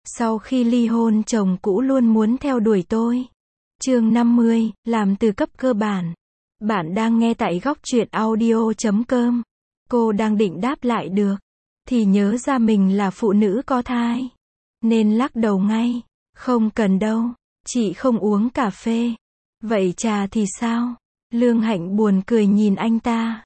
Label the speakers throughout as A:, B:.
A: Sau khi ly hôn chồng cũ luôn muốn theo đuổi tôi. Chương 50, làm từ cấp cơ bản. Bạn đang nghe tại góc truyện audio.com. Cô đang định đáp lại được, thì nhớ ra mình là phụ nữ có thai. Nên lắc đầu ngay. Không cần đâu, chị không uống cà phê. Vậy trà thì sao? Lương Hạnh buồn cười nhìn anh ta.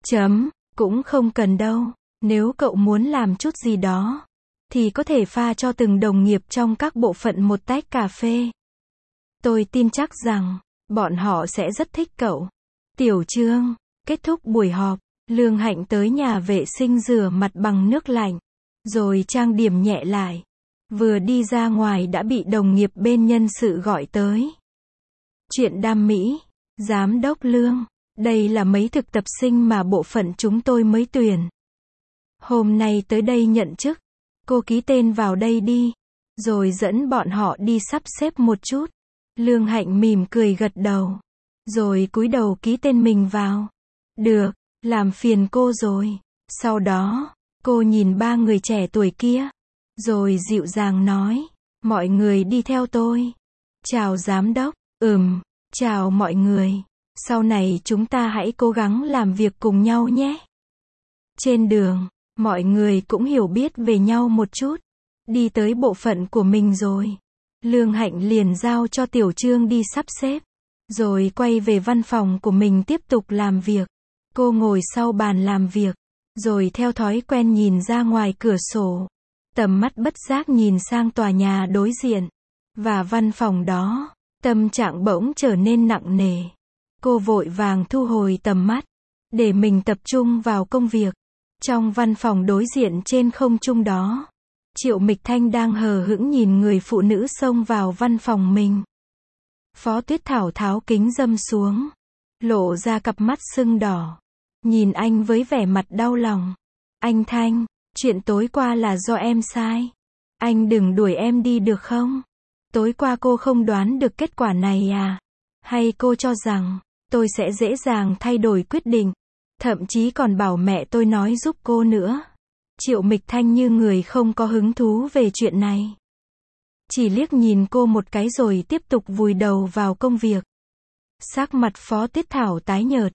A: Cũng không cần đâu. Nếu cậu muốn làm chút gì đó, thì có thể pha cho từng đồng nghiệp trong các bộ phận một tách cà phê. Tôi tin chắc rằng, bọn họ sẽ rất thích cậu. Tiểu Trương, kết thúc buổi họp, Lương Hạnh tới nhà vệ sinh rửa mặt bằng nước lạnh, rồi trang điểm nhẹ lại. Vừa đi ra ngoài đã bị đồng nghiệp bên nhân sự gọi tới. Chuyện đam mỹ, Giám đốc Lương, đây là mấy thực tập sinh mà bộ phận chúng tôi mới tuyển. Hôm nay tới đây nhận chức, cô ký tên vào đây đi, rồi dẫn bọn họ đi sắp xếp một chút. Lương Hạnh mỉm cười gật đầu, rồi cúi đầu ký tên mình vào. Được, làm phiền cô rồi. Sau đó, cô nhìn ba người trẻ tuổi kia, rồi dịu dàng nói, mọi người đi theo tôi. Chào giám đốc, chào mọi người. Sau này chúng ta hãy cố gắng làm việc cùng nhau nhé. Trên đường, mọi người cũng hiểu biết về nhau một chút. Đi tới bộ phận của mình rồi, Lương Hạnh liền giao cho Tiểu Trương đi sắp xếp, rồi quay về văn phòng của mình tiếp tục làm việc. Cô ngồi sau bàn làm việc, rồi theo thói quen nhìn ra ngoài cửa sổ. Tầm mắt bất giác nhìn sang tòa nhà đối diện, và văn phòng đó. Tâm trạng bỗng trở nên nặng nề. Cô vội vàng thu hồi tầm mắt, để mình tập trung vào công việc. Trong văn phòng đối diện trên không trung đó, Triệu Mịch Thanh đang hờ hững nhìn người phụ nữ xông vào văn phòng mình. Phó Tuyết Thảo tháo kính râm xuống, lộ ra cặp mắt sưng đỏ, nhìn anh với vẻ mặt đau lòng. Anh Thanh, chuyện tối qua là do em sai. Anh đừng đuổi em đi được không? Tối qua cô không đoán được kết quả này à? Hay cô cho rằng, tôi sẽ dễ dàng thay đổi quyết định, thậm chí còn bảo mẹ tôi nói giúp cô nữa. Triệu Mịch Thanh như người không có hứng thú về chuyện này. Chỉ liếc nhìn cô một cái rồi tiếp tục vùi đầu vào công việc. Sắc mặt Phó Tuyết Thảo tái nhợt.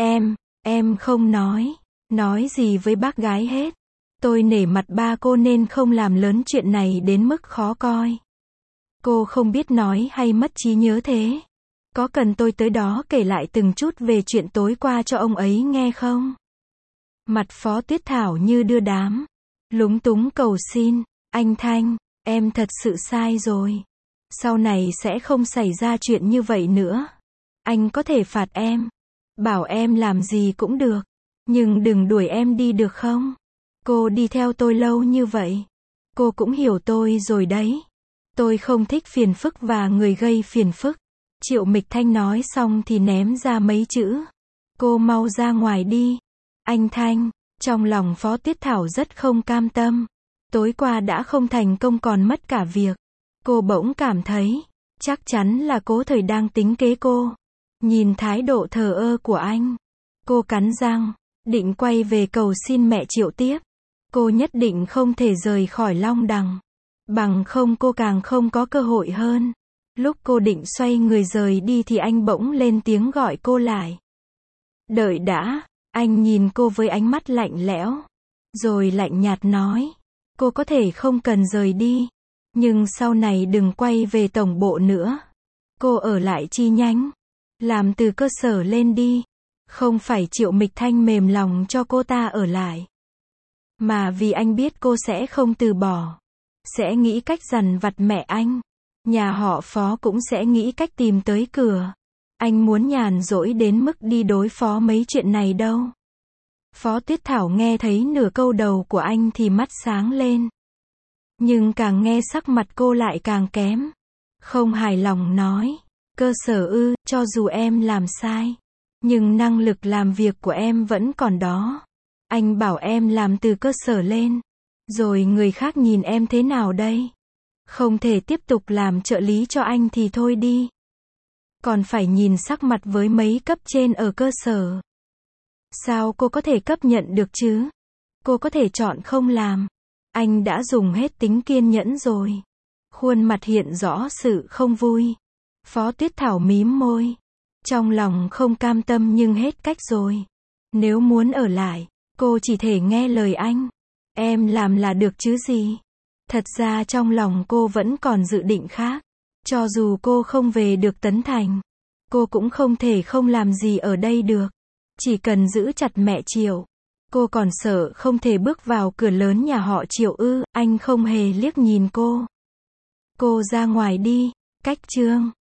A: Em không nói gì với bác gái hết. Tôi nể mặt ba cô nên không làm lớn chuyện này đến mức khó coi. Cô không biết nói hay mất trí nhớ thế? Có cần tôi tới đó kể lại từng chút về chuyện tối qua cho ông ấy nghe không? Mặt Phó Tuyết Thảo như đưa đám, lúng túng cầu xin, anh Thanh, em thật sự sai rồi. Sau này sẽ không xảy ra chuyện như vậy nữa. Anh có thể phạt em, bảo em làm gì cũng được, nhưng đừng đuổi em đi được không? Cô đi theo tôi lâu như vậy, cô cũng hiểu tôi rồi đấy. Tôi không thích phiền phức và người gây phiền phức. Triệu Mịch Thanh nói xong thì ném ra mấy chữ. Cô mau ra ngoài đi. Anh Thanh, trong lòng Phó Tuyết Thảo rất không cam tâm. Tối qua đã không thành công còn mất cả việc. Cô bỗng cảm thấy, chắc chắn là Cố Thời đang tính kế cô. Nhìn thái độ thờ ơ của anh, cô cắn răng, định quay về cầu xin mẹ Triệu tiếp. Cô nhất định không thể rời khỏi Long Đằng. Bằng không cô càng không có cơ hội hơn. Lúc cô định xoay người rời đi thì anh bỗng lên tiếng gọi cô lại. Đợi đã, anh nhìn cô với ánh mắt lạnh lẽo, rồi lạnh nhạt nói, cô có thể không cần rời đi, nhưng sau này đừng quay về tổng bộ nữa. Cô ở lại chi nhánh, làm từ cơ sở lên đi. Không phải Triệu Mịch Thanh mềm lòng cho cô ta ở lại, mà vì anh biết cô sẽ không từ bỏ, sẽ nghĩ cách dằn vặt mẹ anh. Nhà họ Phó cũng sẽ nghĩ cách tìm tới cửa. Anh muốn nhàn rỗi đến mức đi đối phó mấy chuyện này đâu. Phó Tuyết Thảo nghe thấy nửa câu đầu của anh thì mắt sáng lên. Nhưng càng nghe sắc mặt cô lại càng kém. Không hài lòng nói, cơ sở cho dù em làm sai, nhưng năng lực làm việc của em vẫn còn đó. Anh bảo em làm từ cơ sở lên, rồi người khác nhìn em thế nào đây? Không thể tiếp tục làm trợ lý cho anh thì thôi đi. Còn phải nhìn sắc mặt với mấy cấp trên ở cơ sở. Sao cô có thể chấp nhận được chứ? Cô có thể chọn không làm. Anh đã dùng hết tính kiên nhẫn rồi. Khuôn mặt hiện rõ sự không vui. Phó Tuyết Thảo mím môi. Trong lòng không cam tâm nhưng hết cách rồi. Nếu muốn ở lại, cô chỉ thể nghe lời anh. Em làm là được chứ gì. Thật ra trong lòng cô vẫn còn dự định khác. Cho dù cô không về được Tấn Thành, cô cũng không thể không làm gì ở đây được. Chỉ cần giữ chặt mẹ Triệu. Cô còn sợ không thể bước vào cửa lớn nhà họ Triệu ư. Anh không hề liếc nhìn cô. Cô ra ngoài đi. Cách chương